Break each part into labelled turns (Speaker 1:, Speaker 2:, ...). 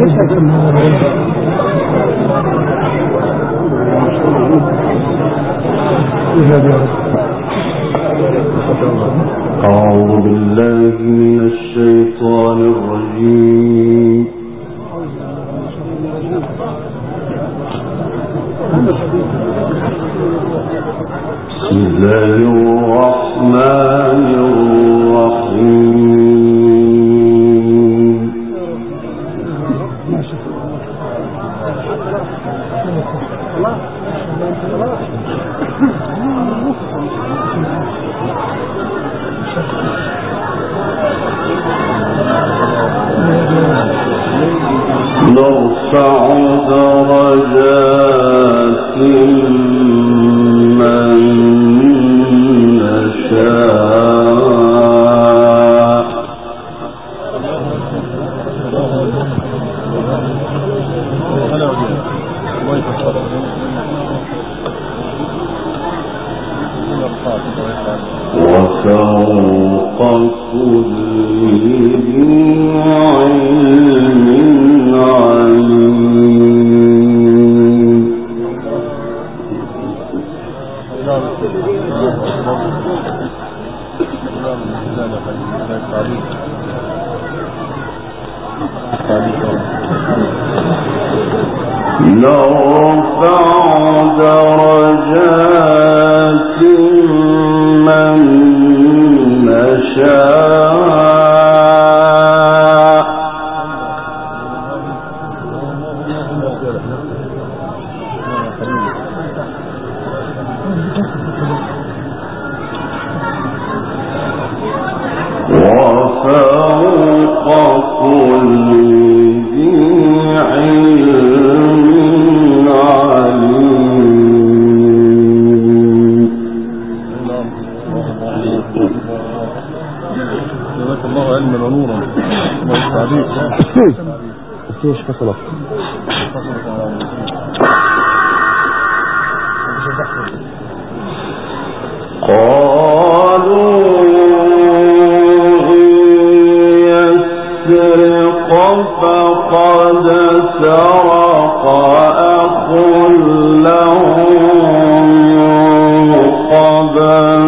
Speaker 1: أعوذ بالله من الشيطان الرجيم. بسم الله الرحمن الرحيم. نرفع درجات من نشاء وفوق كل ذي علم عليم. نرفع درجات من نشاء وفوق كل ذي علم عليم.
Speaker 2: جزاك الله علما ونورا.
Speaker 1: ايش فصلك؟ قالوا إن يسرق فقد سرق أخ له من قبل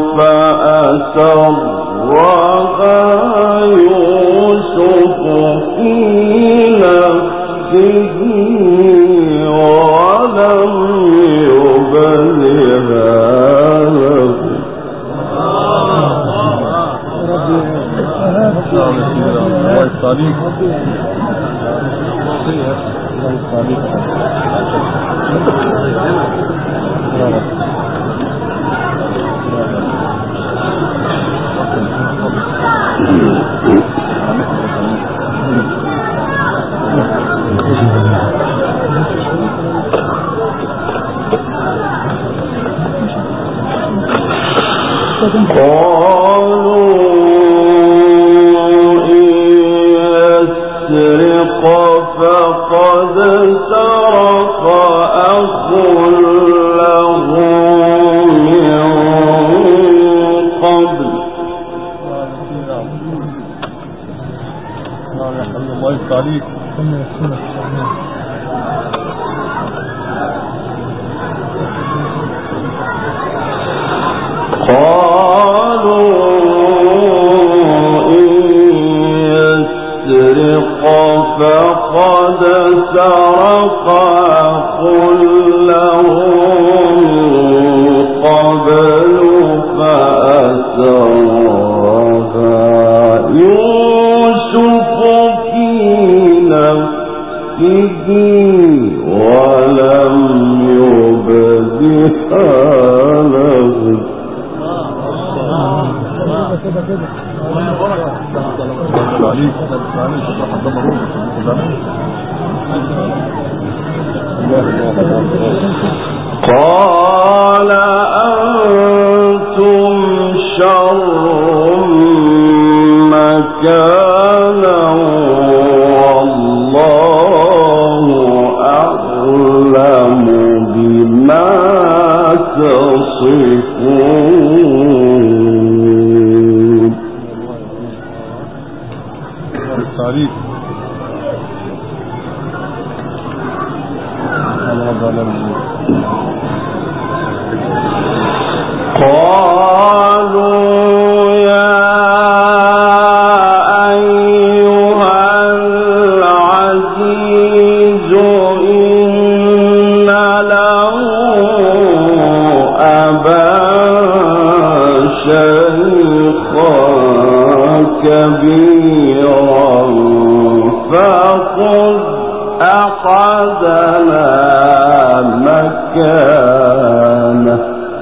Speaker 1: فأسرها يوسف في نفسه ولم يبدها له. قالوا إن يسرق فقد سرق أخ له من قبل فقد سرق أخ له من قبل فأسرها يوسف في نفسه ولم يبدها له. قال أنتم شر مكانا والله أعلم بما تصفون. فخذ أحدنا مكانه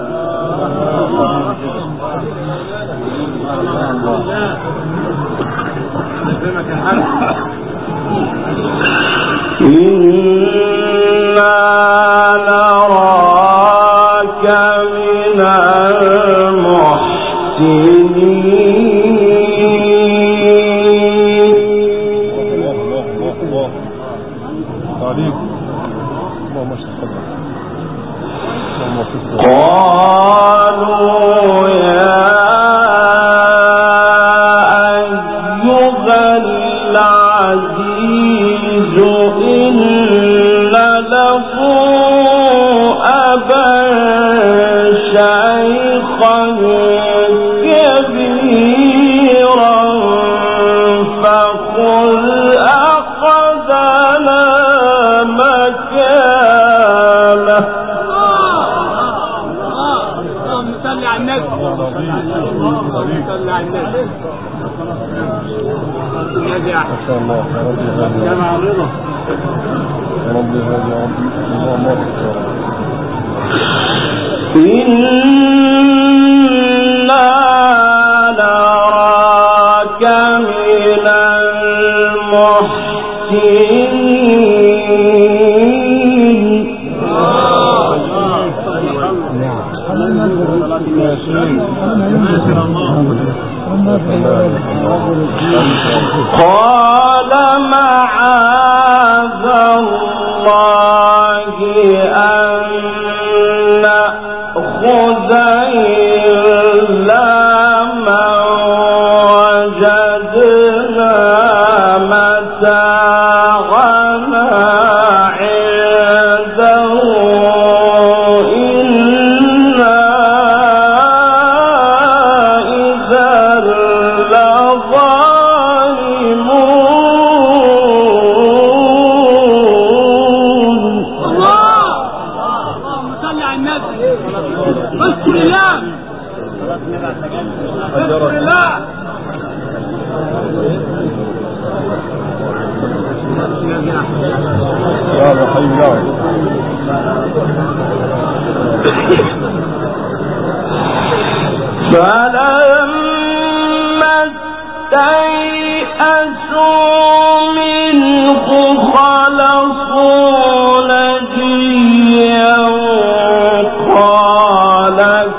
Speaker 1: إنا نراك من المحسنين. قالوا يا أيها العزيز إن له أبا شيخا كبيرا فخذ أحدنا مكانه.
Speaker 3: اللهم صل على النبي. اللهم صل على النبي. ما شاء الله يا معرضة يا رب هذا الله
Speaker 1: إنا نراك من المحسنين. قال معاذ الله أن نأخذ إلا من وجدنا متاعنا عنده إنا إذا لظالمون.
Speaker 3: اللهم صل على النبي. بسم الله بسم الله.
Speaker 2: يا حي يا
Speaker 1: فلما استيئسوا منه خلصوا نجيا قال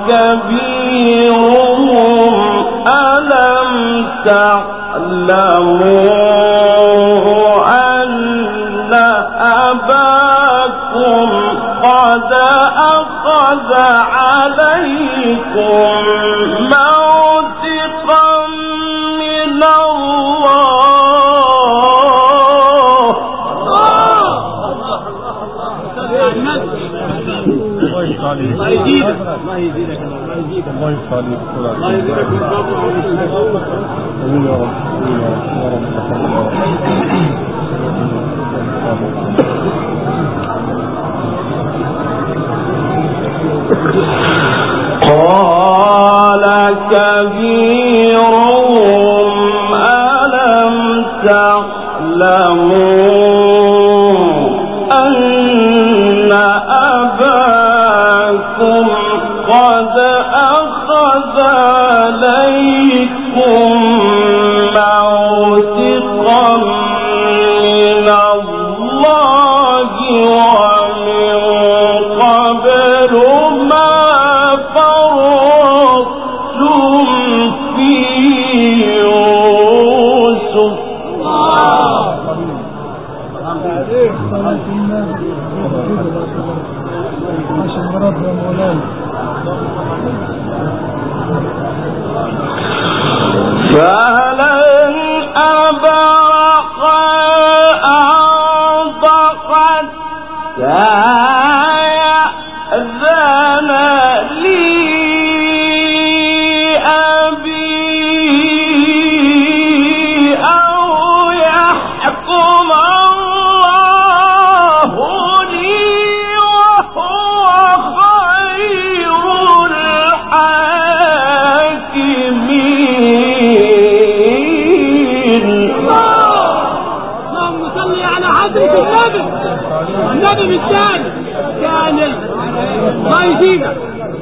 Speaker 1: كبيرهم ألم تعلموا أن أباكم قد أخذ عليكم موثقا من الله.
Speaker 2: الله يسعدك الله يزيدك الله يزيدك الله يسعدك الله يبارك فيك يا رب يا رب
Speaker 1: قال كبيرهم ألم تعلموا أن أباكم قد أخذ عليكم موثقا من الله ومن قبل ما فرطتم في يوسف. فلن أبرح الأرض حتى يأذن لي أبي أو يحكم الله لي وهو خير الحاكمين.
Speaker 3: اللهم صل
Speaker 4: على حضرة النبي بالثاني كامل ما يجيبك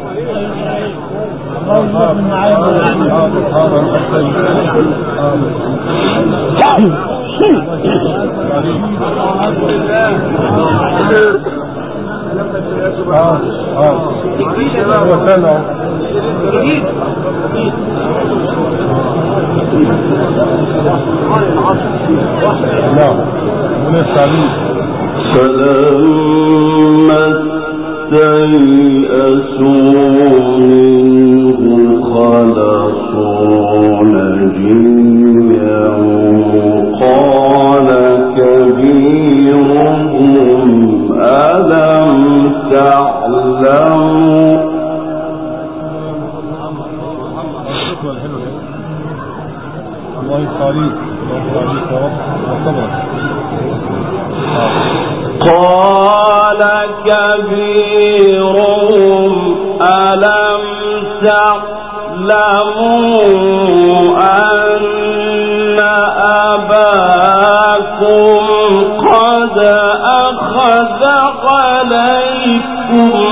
Speaker 1: فلما استيئسوا منه خلصوا نجيا قال كبيرهم ألم تعلموا
Speaker 3: الله يصليك
Speaker 1: قال كبيرهم ألم تعلموا أن أباكم قد أخذ عليكم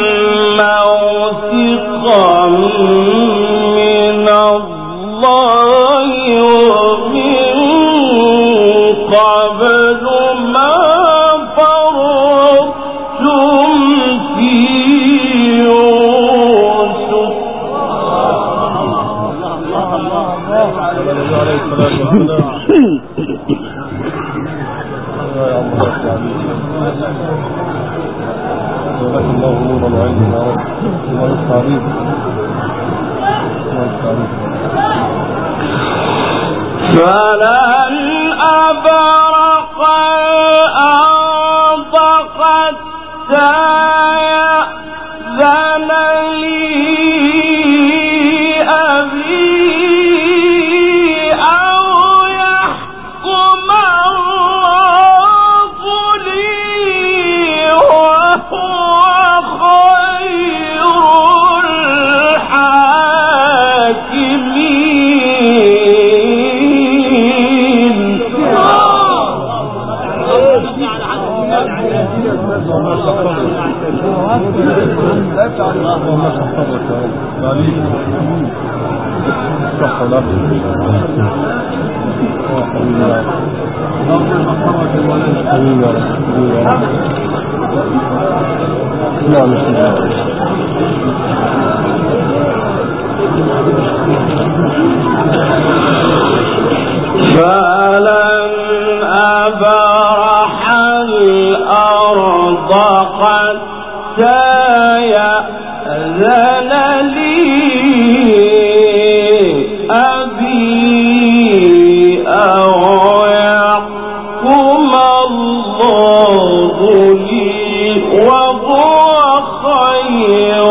Speaker 1: موثقا من الله ومن قبل ما فرطتم في يوسف
Speaker 3: الله نورا وعلما يا رب الله يستعيد
Speaker 1: فلن أبرح الأرض حتى يأذن لي أبي أو يحكم الله لي وهو خير الحاكمين. فلن أبرح الأرض حتى يأذن لي أبي أو يحكم الله لي وهو خير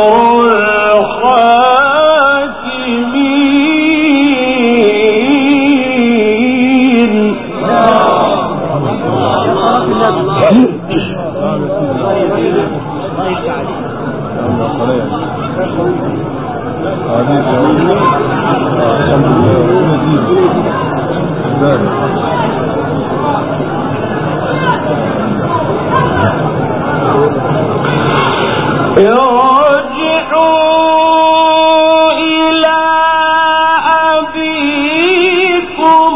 Speaker 1: ارجعوا إلى أبيكم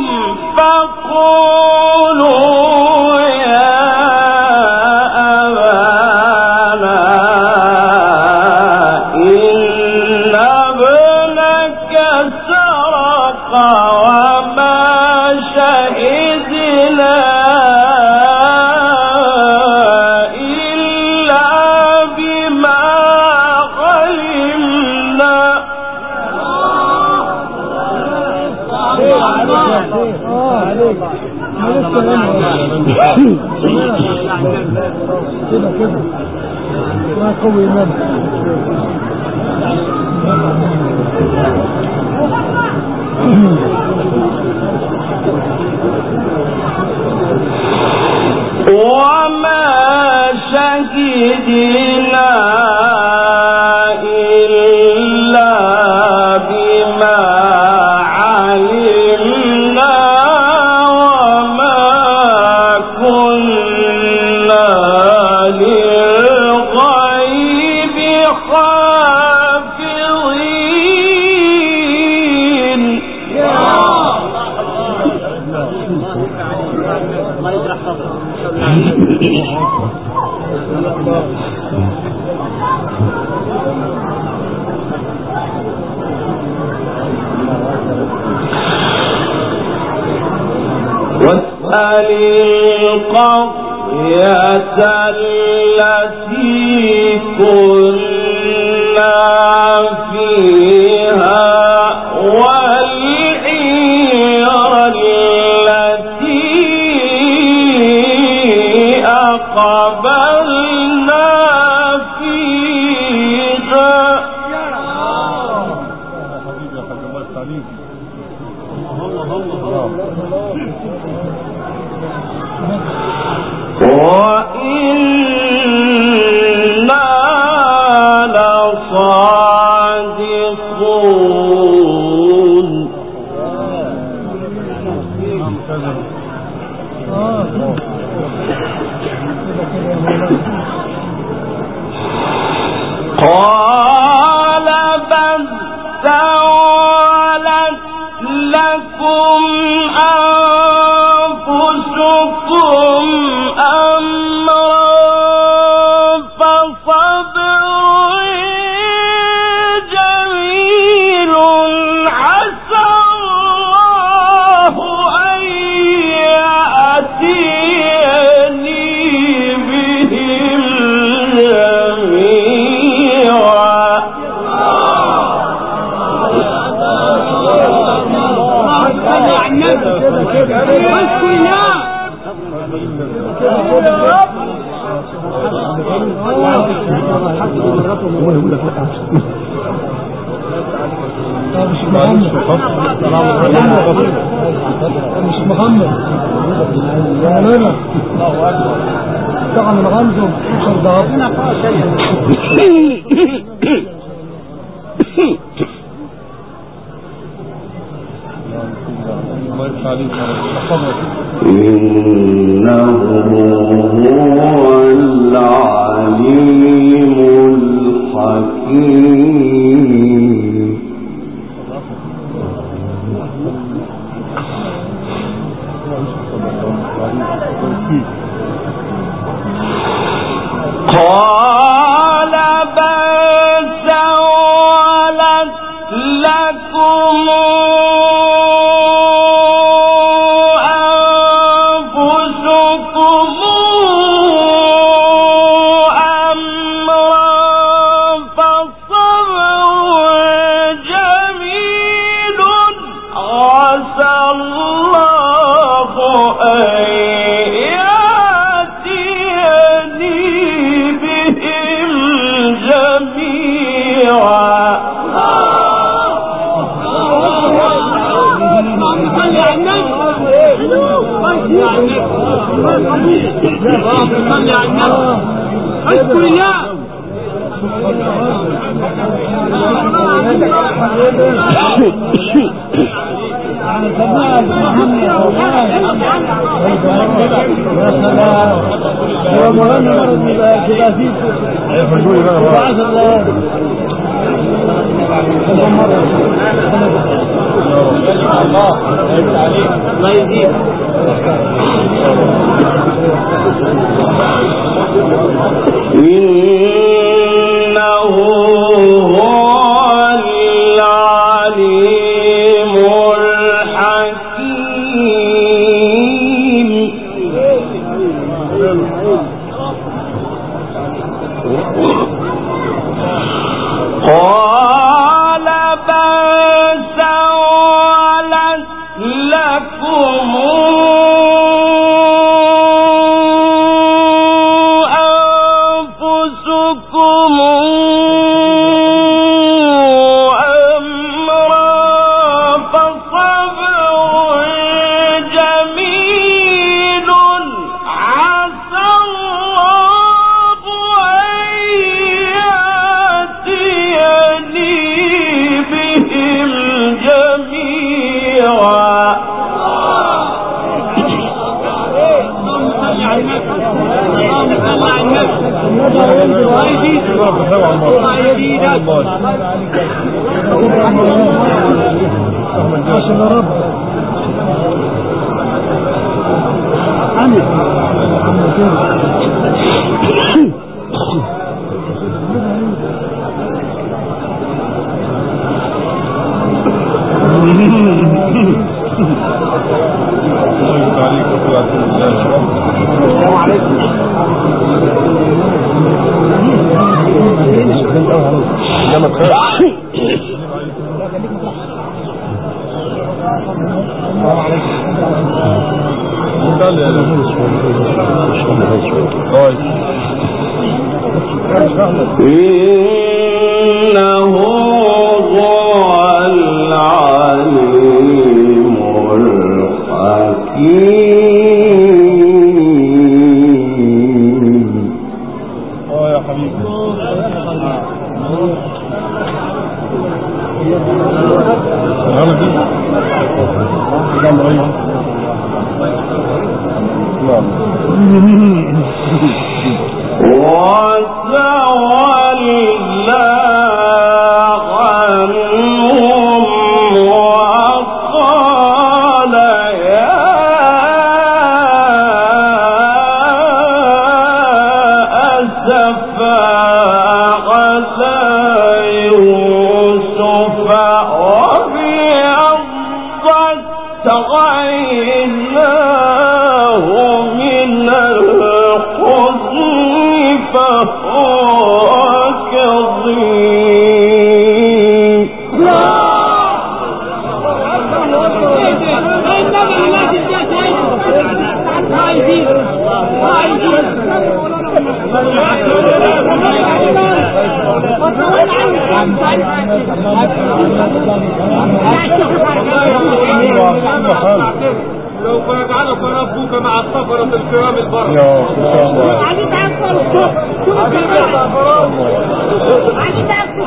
Speaker 1: فقولوا يا أبانا إن ابنك سرق وما شهدنا
Speaker 2: كده ما قوي النبي
Speaker 1: وما شهدنا إلا بما علمنا وما كنا واسأل القرية التي كنا فيها والعير التي أقبلنا فيها وإنا لصادقون قال بل سولت لكم أنفسكم أمرا فصبر جميل عسى الله أن يأتيني بهم جميعا
Speaker 2: مش محمد مولانا طبعا الغمزه ربنا
Speaker 1: إنه هو العليم الحكيم قال بل سولت لكم أنفسكم أمرا فصبر جميل عسى الله أن يأتيني بهم جميعا إنه هو العليم الحكيم قال بل سولت لكم أنفسكم أمرا فصبر جميل عسى الله أن يأتيني بهم جميعا إنه هو العليم الحكيم.
Speaker 3: يا حبيبي
Speaker 1: وتولى عنهم وقال يا أسفا على يوسف وابيضت عيناه من الحزن فهو كظيم.
Speaker 4: لو فجعلك ربك مع السفرة الكرام البر
Speaker 3: يا الله
Speaker 5: علي تعفر الصوت شوف علي تعفر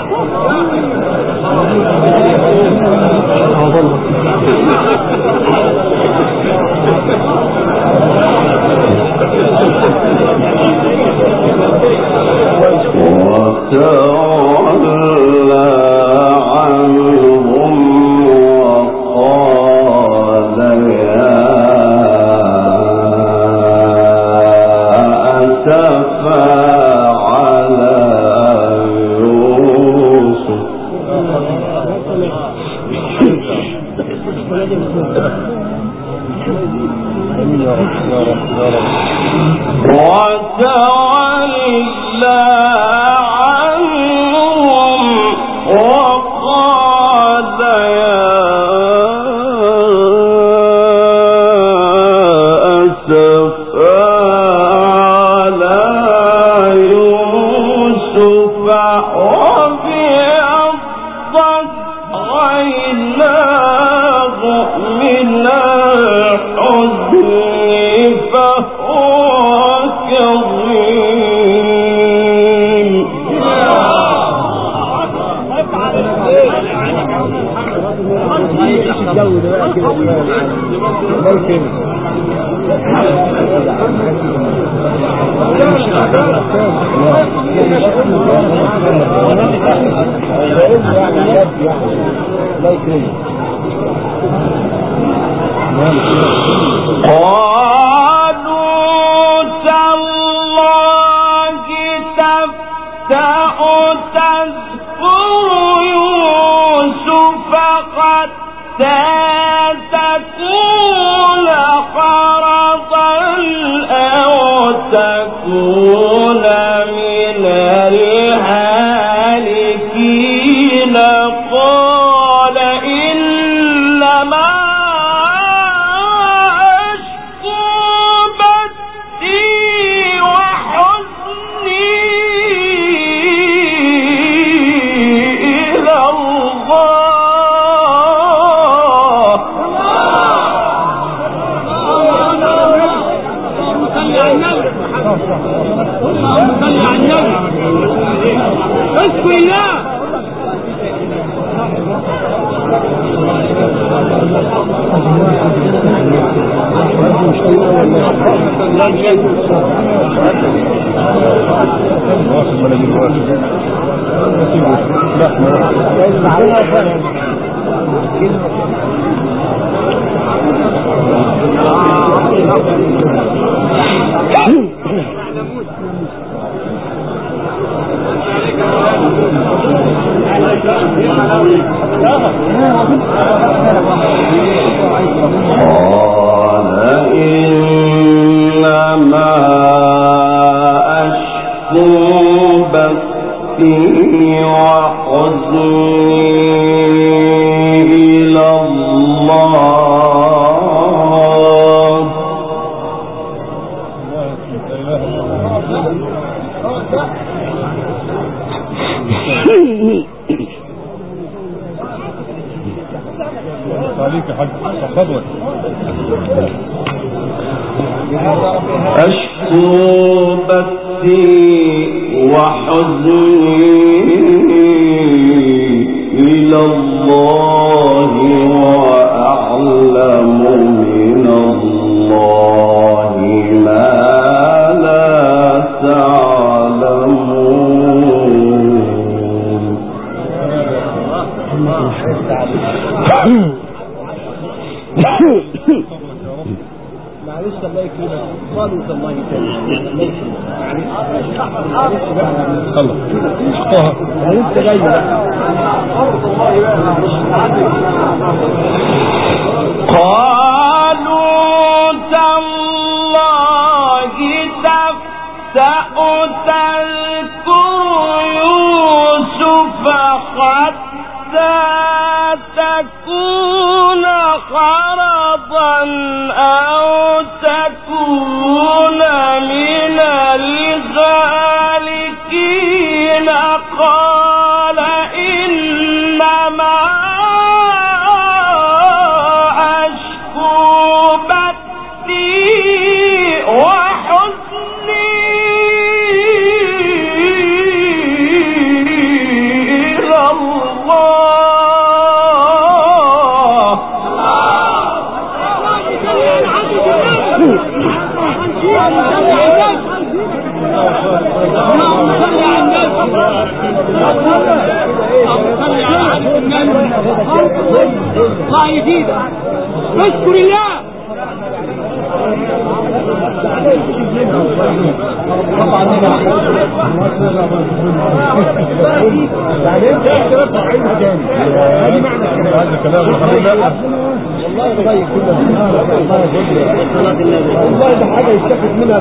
Speaker 1: وتولى عنهم وقال يا أسفا على يوسف وتولى عنهم وقال يا أسفا على يوسف وابيضت عيناه من الحزن فهو كظيم. قالوا تالله تفتأ تذكر يوسف حتى تكون حرضا أو تكون من الهالكين. قال إنما أشكو بثي وحزني إلى الله.
Speaker 4: اشكو الله
Speaker 1: إنما أشكو بثي وحزني إلى الله
Speaker 2: عليك حق تفضل.
Speaker 1: أشكو بثي وحزني إلى الله وأعلم من الله ما لا تعلمون.
Speaker 3: معلش الله يكرمك خالص الله يكرمك لسه جاي
Speaker 1: قالوا تالله تفتأ تذكر يوسف حتى تكون خرضا أو تكون من الغالكين قال إنما أشكو بثي وحزني إلى الله
Speaker 5: الله يزيدك اشكر الله.
Speaker 2: هذا كلام
Speaker 3: والله طيب والله ده حاجه يستفيد منها.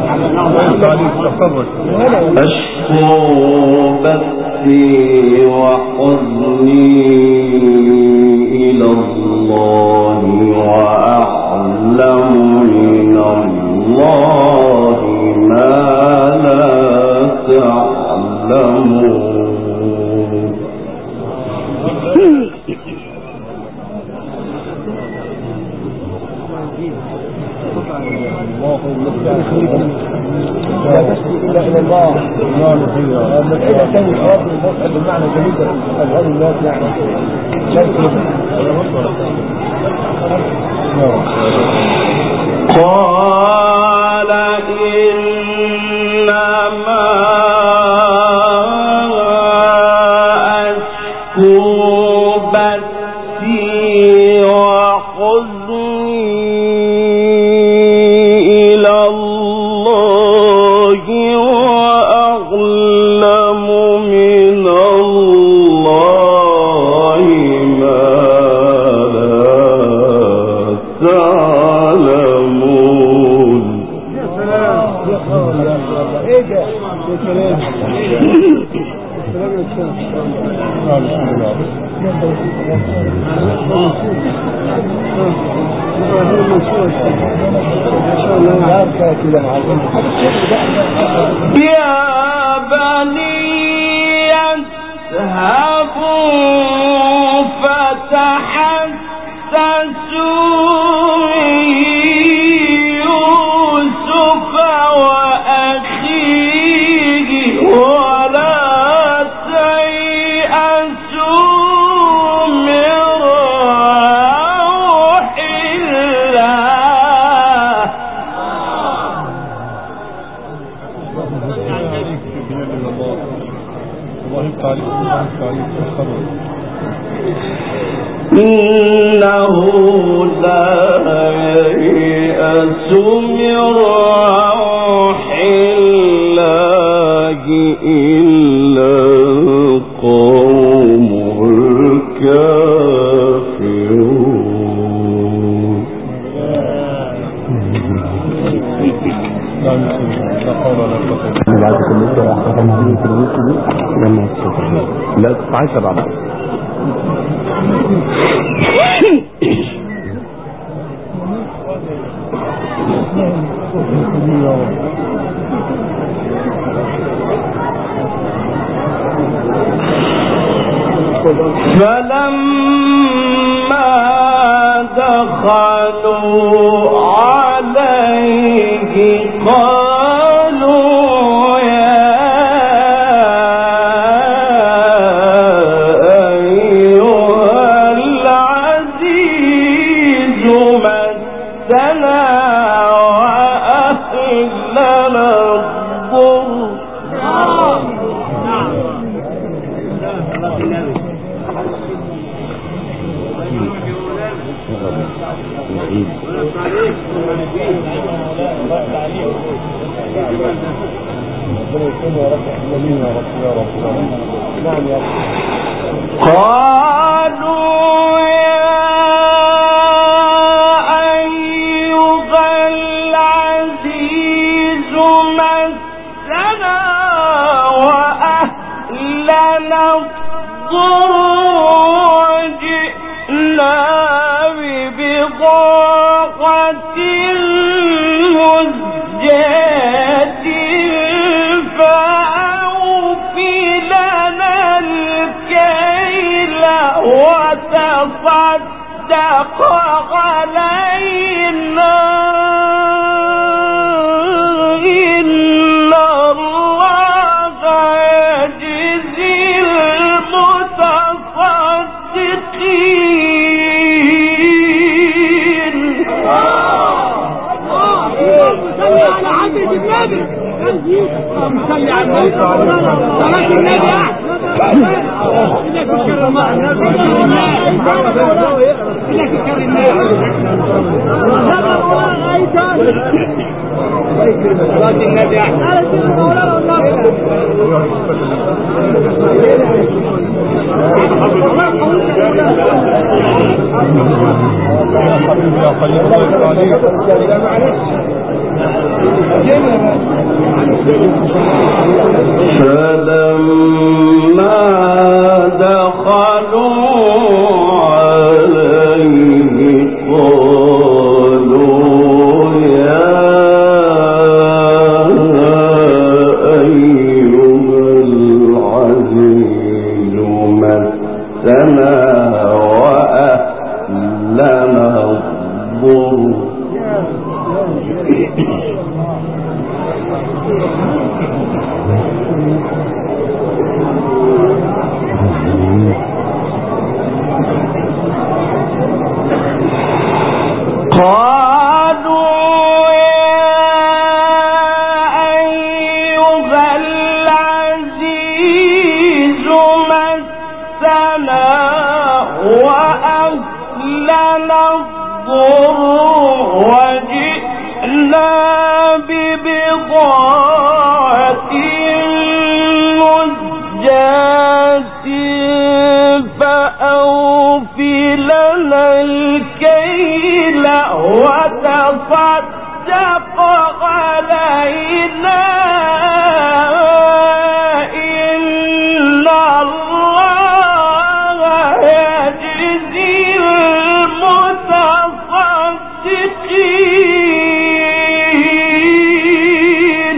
Speaker 1: أشكو بثي وحزني إلى الله وأعلم من الله ما لا تعلمون.
Speaker 3: لا تشكي إلا إلى الله. المسألة كان الحوار المسألة بالمعنى جميلة أفعال الناس يعني
Speaker 1: قال إنما أشكو بثي وحزني إلى الله وأعلم من الله ما لا تعلمون.
Speaker 3: يا سلام يا خالد يا الله ايه ده يا سلام
Speaker 1: يا بني اذهبوا فتحسسوا يوسف وأخيه ولا تيأسوا من روح الله. إنه لا ييأس من روح إلا القوم الكافرون.
Speaker 2: لا تتعيش بعض
Speaker 1: فلما دخلوا عليه قالوا يا أيها العزيز مسنا وأهلنا الضر. قالوا يا أيها العزيز مسنا وأهلنا الضر وجئنا ببضاعة مزجاة فأوف لنا الكيل وتصدق علينا إن الله يجزي المتصدقين.
Speaker 5: على حضرة النبي صلي على النبي صلاة النبي إنك تكرم إنك تكرم صلاة النبي
Speaker 1: فلما دخلوا عليه قالوا يا أيها العزيز مسنا وأهلنا الضر قالوا يا أيها العزيز مسنا وأهلنا الضر وجئنا ببضاعة مزجاة فأوف لنا الكيل وتصدق علينا إن الله يجزي المتصدقين.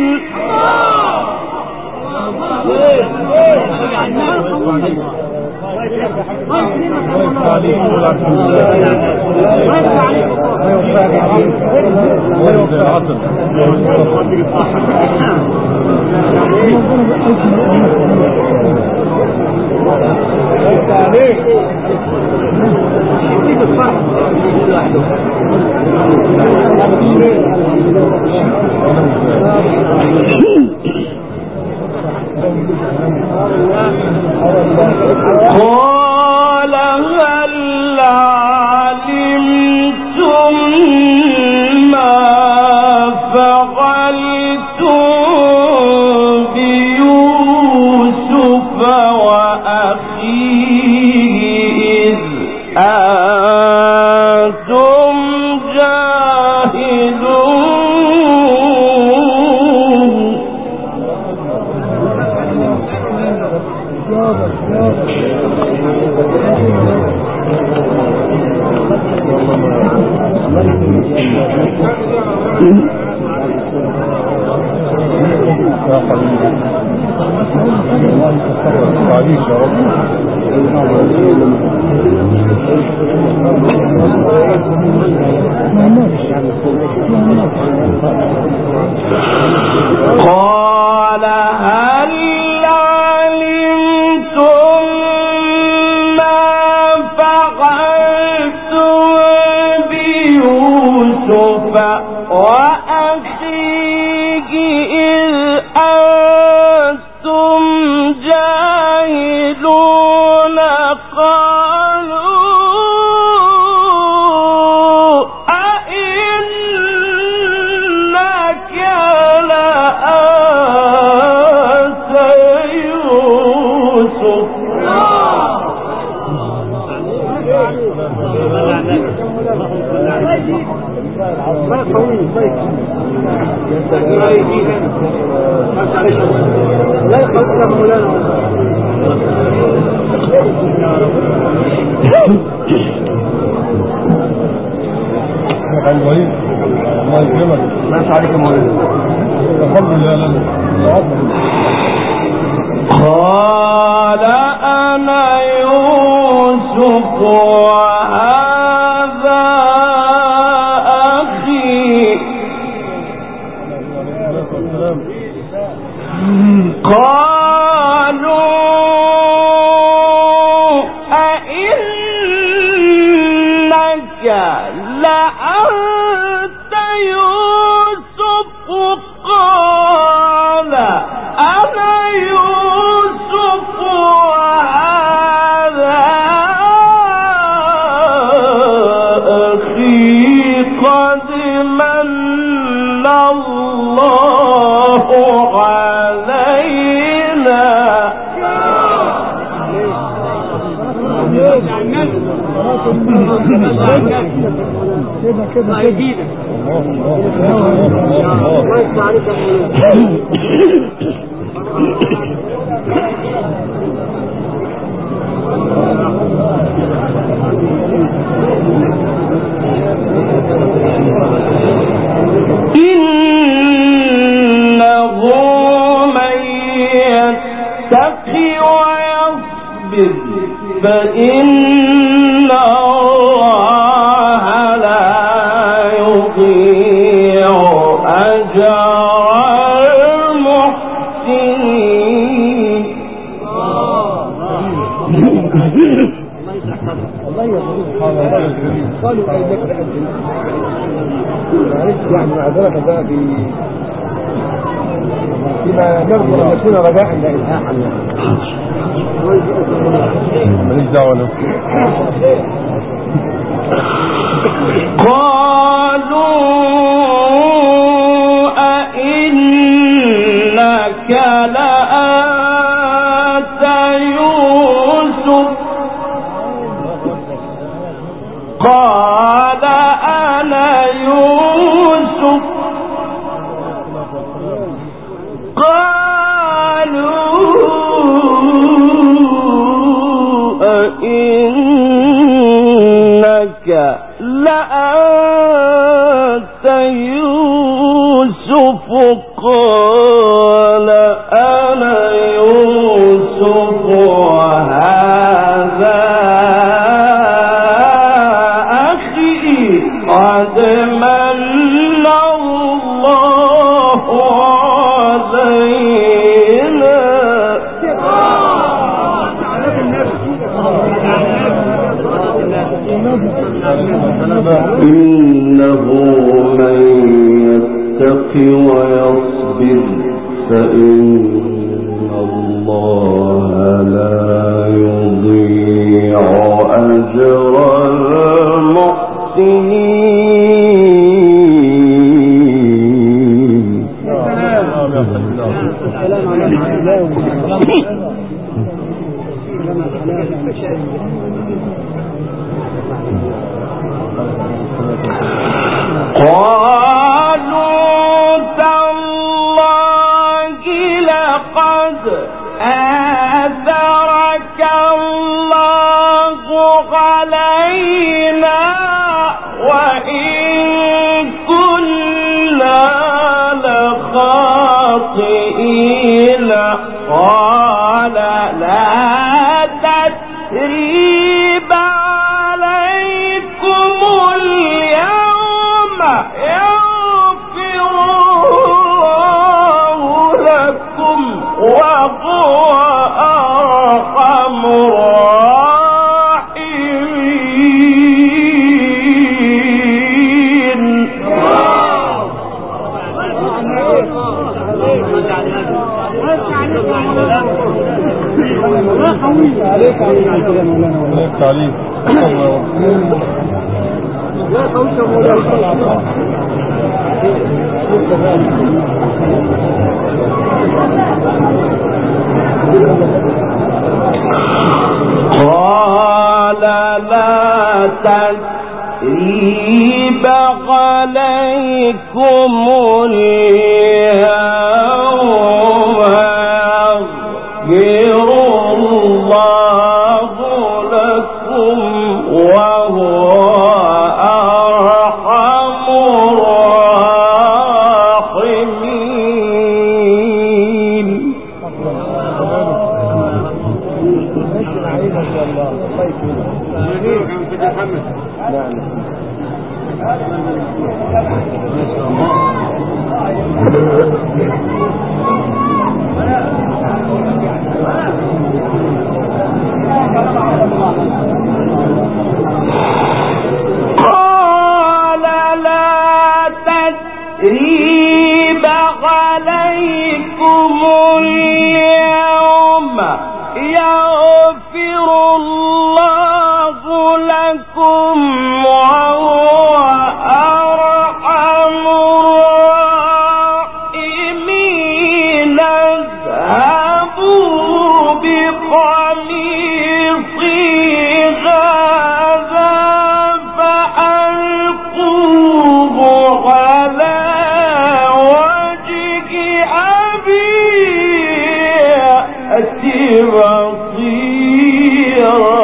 Speaker 1: قال هل علمتم ما فعلتم بيوسف
Speaker 2: يا حبيبي الله يستر عليك يا رب.
Speaker 1: قال هل علمتم ما فعلتم بيوسف وأخيه إذ أنتم جاهلون قالوا أئنك لأنت يوسف
Speaker 5: لا يخلق مولانا
Speaker 2: الله يكرمك.
Speaker 3: ماشي عليك يا مولانا.
Speaker 2: الحمد لله.
Speaker 1: قال أنا يوسف وهذا أخي قالوا أئنك لأنت يوسف قال أنا يوسف وهذا أخي قد من الله علينا
Speaker 5: كده جديدة الله يسمع عليك يا
Speaker 1: إنه من يتقي ويصبر فإن الله لا يضيع أجر المحسنين.
Speaker 3: الله يرضيك. قالوا أينك لأنت معلش يعني معذرة بقى فيما نرجو أن يكون رجاء لا إلحاحا
Speaker 2: ماليش دعوة له.
Speaker 1: قالوا أئنك لأنت يوسف قال أنا يوسف قالوا أئنك لأنت يوسف قال أنا يوسف وهذا أخي قد من الله علينا. إنه من يتق ويصبر فإن الله لا يضيع أجر المحسنين. قالوا تالله لقد آثرك الله علينا وإن كنا لخاطئين. خاطئين قال لا تثريب عليكم اليوم يغفر الله لكم وهو أرحم
Speaker 3: عليك تعليم لا خوش مولانا
Speaker 1: قال لا تثريب عليكم اليوم يغفر الله لكم وهو أرحم الراحمين. قال لا تثريب عليكم اليوم يغفر الله لكم وهو أرحم الراحمين. اذهبوا بقميصي هذا فألقوه على وجه أبي يأتي بصيرا.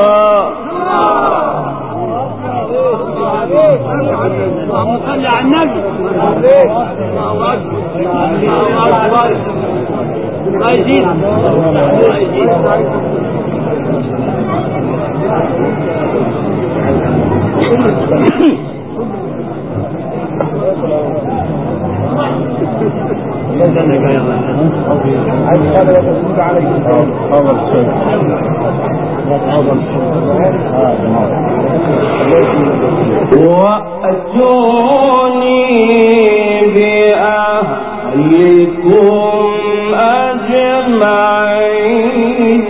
Speaker 5: صل على النبي. الله أكبر الله أكبر. الله يزيد الله يزيد.
Speaker 1: وأتوني بأهلكم أجمعين.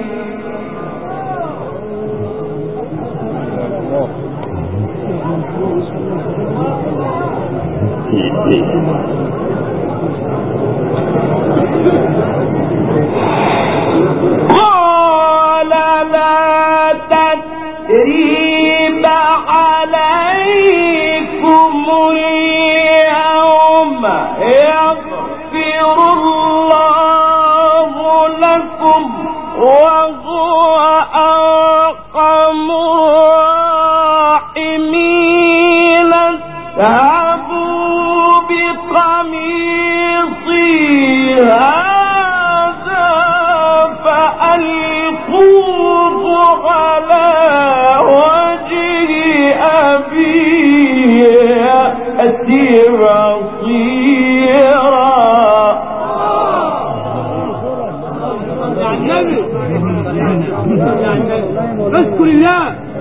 Speaker 1: قال لا تثريب عليكم اليوم يغفر الله لكم وهو أرحم الراحمين. اذهبوا بقميصي هذا فألقوه على وجه أبي يأتي بصيرا.
Speaker 5: اذكر الله.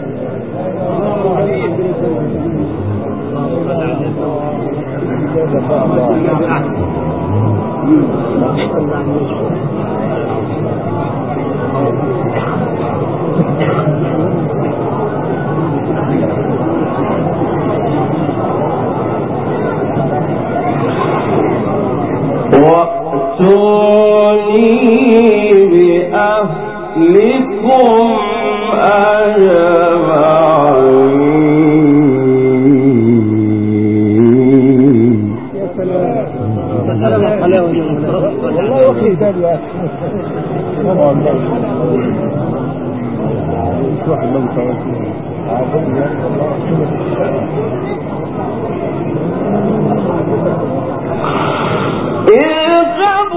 Speaker 1: وأتوني بأهلكم أجمعين.
Speaker 3: والله وقت ثاني يا أخي.
Speaker 1: اذهبوا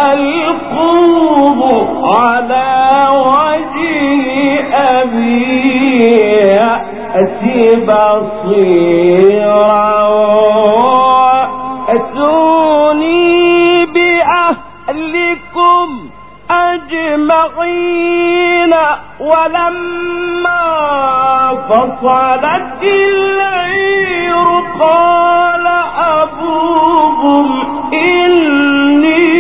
Speaker 1: فألقوه على وجه أبي يأتي بصيرا أتوني بأهلكم أجمعين. ولما فصلت العير قال أبوهم إني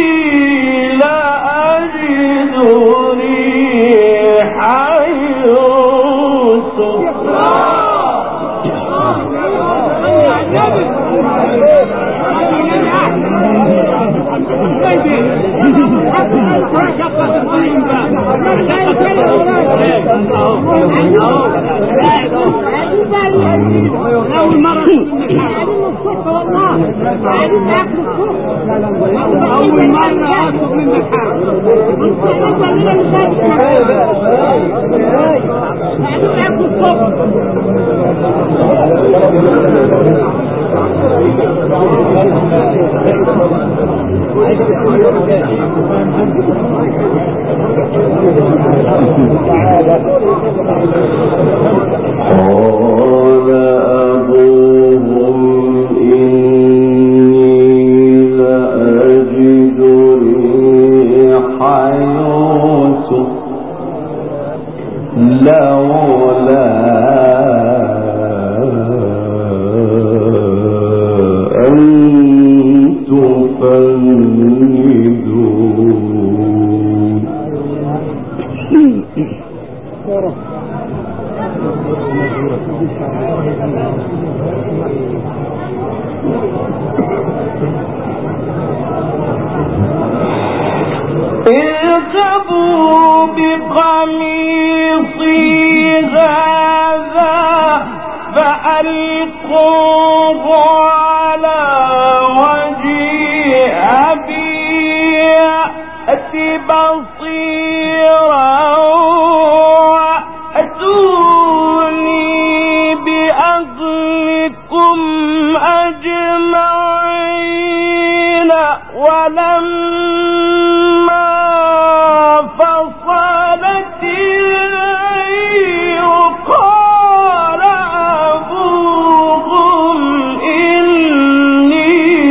Speaker 1: لأجد ريح يوسف.
Speaker 6: قال أبوهم إني لأجد ريح يوسف لولا أن تفندون.
Speaker 1: اذهبوا بقميصي هذا فألقوه على وجه أبي يأت بصيرا وأتوني بأهلكم أجمعين. ولما فصلت العير قال أبوهم إني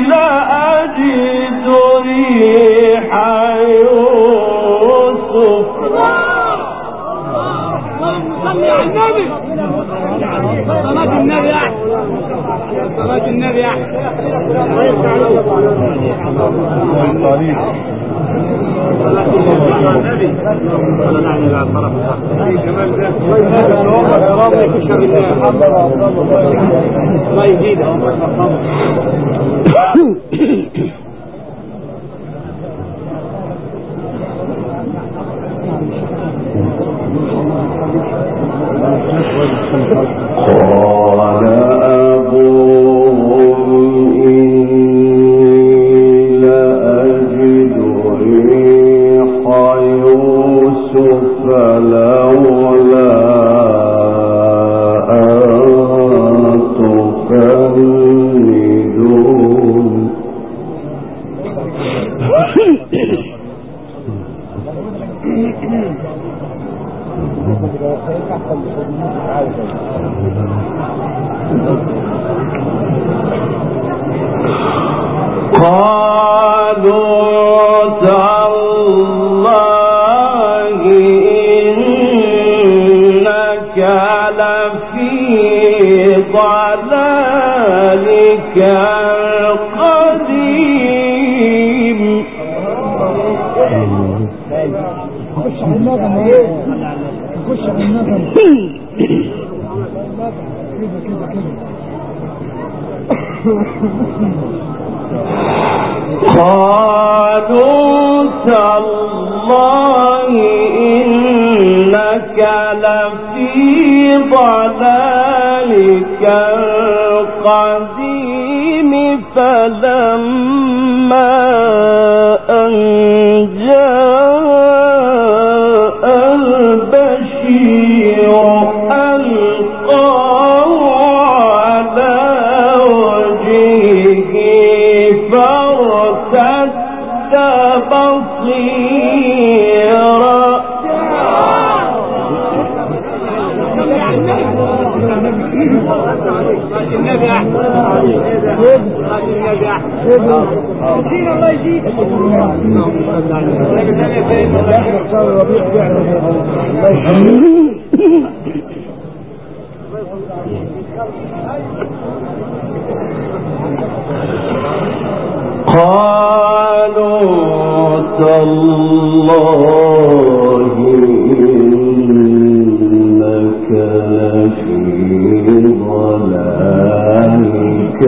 Speaker 1: لأجد ريح يوسف.
Speaker 5: صلي على النبي. صلاة النبي أحسن. صلاة النبي أحسن. الله يزيدك.
Speaker 6: قال أبوهم إني لأجد ريح يوسف لولا أن تفندون.
Speaker 1: قالوا تالله إنك لفي ضلالك القديم. قالوا تالله إنك لفي ضلالك القديم. فلما أن جاء البشير ألقاه على وجهه فارتد
Speaker 5: النبي أحسن النبي أحسن الله يجيك
Speaker 6: قالوا تالله إنك لفي ضلالك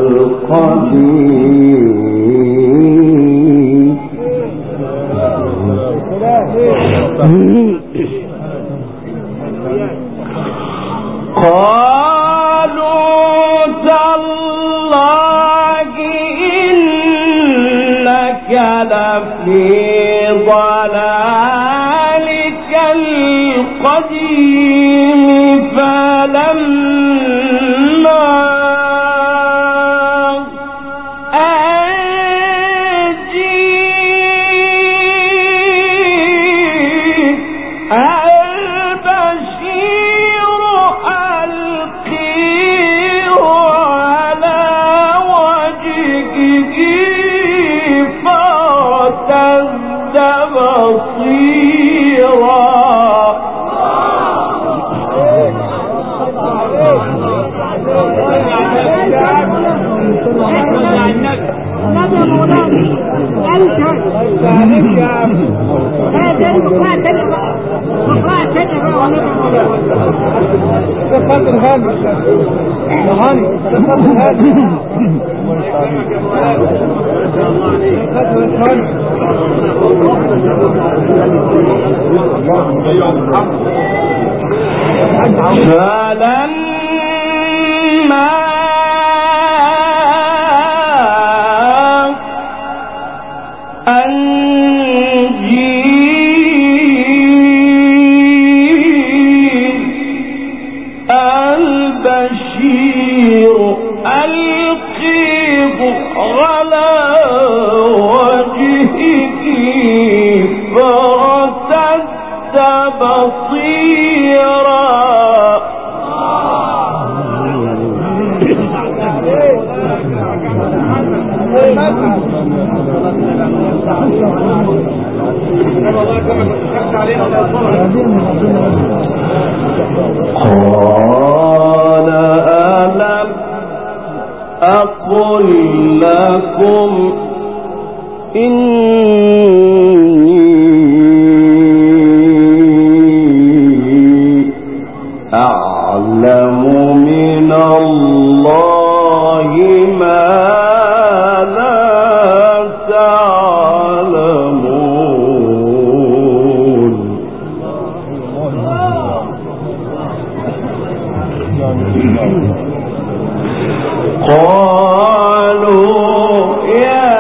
Speaker 6: القديم قالوا تالله إنك لفي ضلالك القديم فلما قال ألم أقل لكم إني أعلم من الله ما لا تعلمون. قالوا يا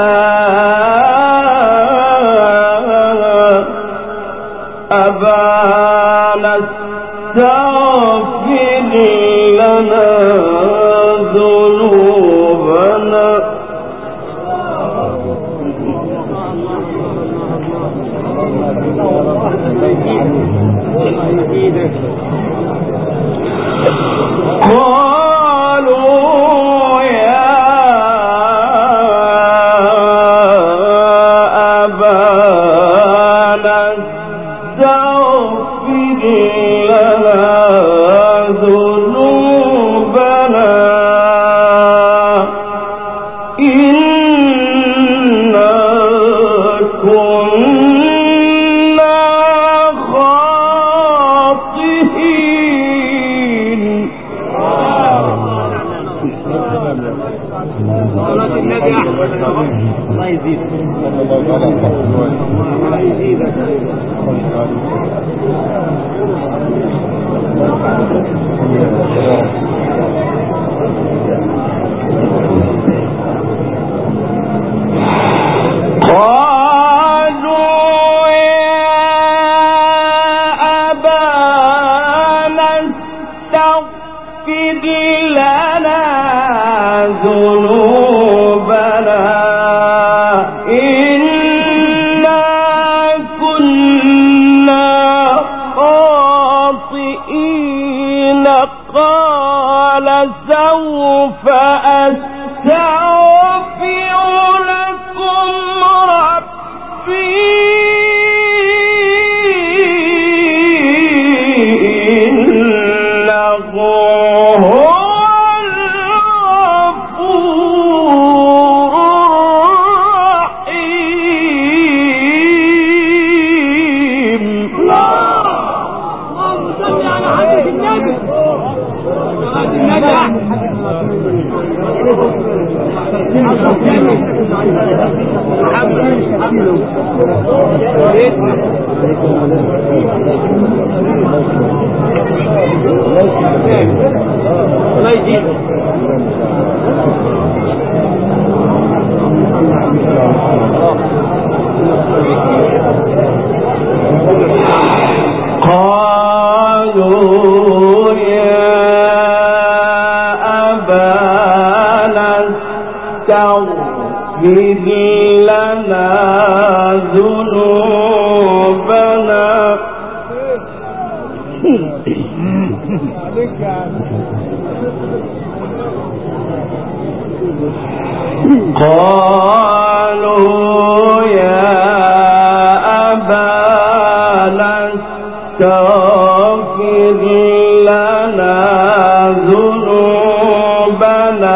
Speaker 6: أبانا استغفر لنا ذنوبنا قالوا يا أبانا استغفر لنا ذنوبنا إنا كنا خاطئين.
Speaker 5: الله يزيد
Speaker 6: قالوا يا أبانا استغفر لنا ذنوبنا إنا كنا خاطئين. قال قال سوف أستغفر لكم ربي إنه قالوا يا أبانا استغفر لنا ذنوبنا قالوا يا أبانا استغفر لنا ذنوبنا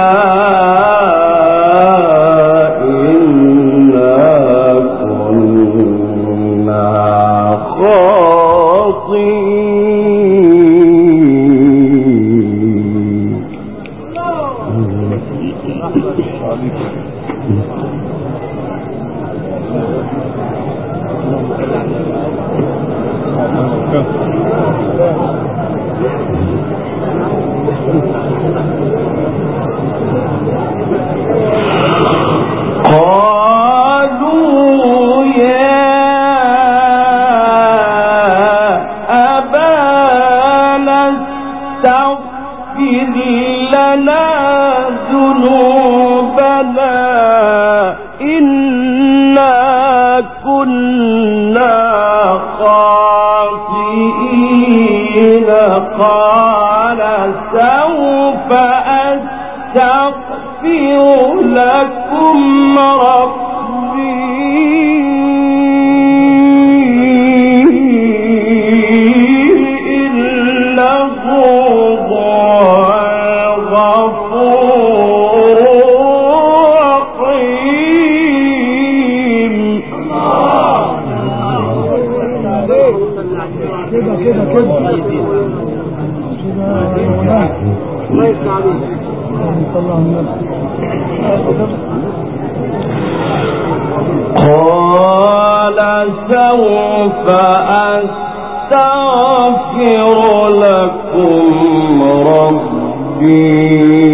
Speaker 6: إنا كنا قالوا يا أبانا استغفر لنا ذنوبنا إنا كنا خاطئين قال سوف أستغفر لكم ربي إنه هو الغفور الرحيم. قال سوف أستغفر لكم ربي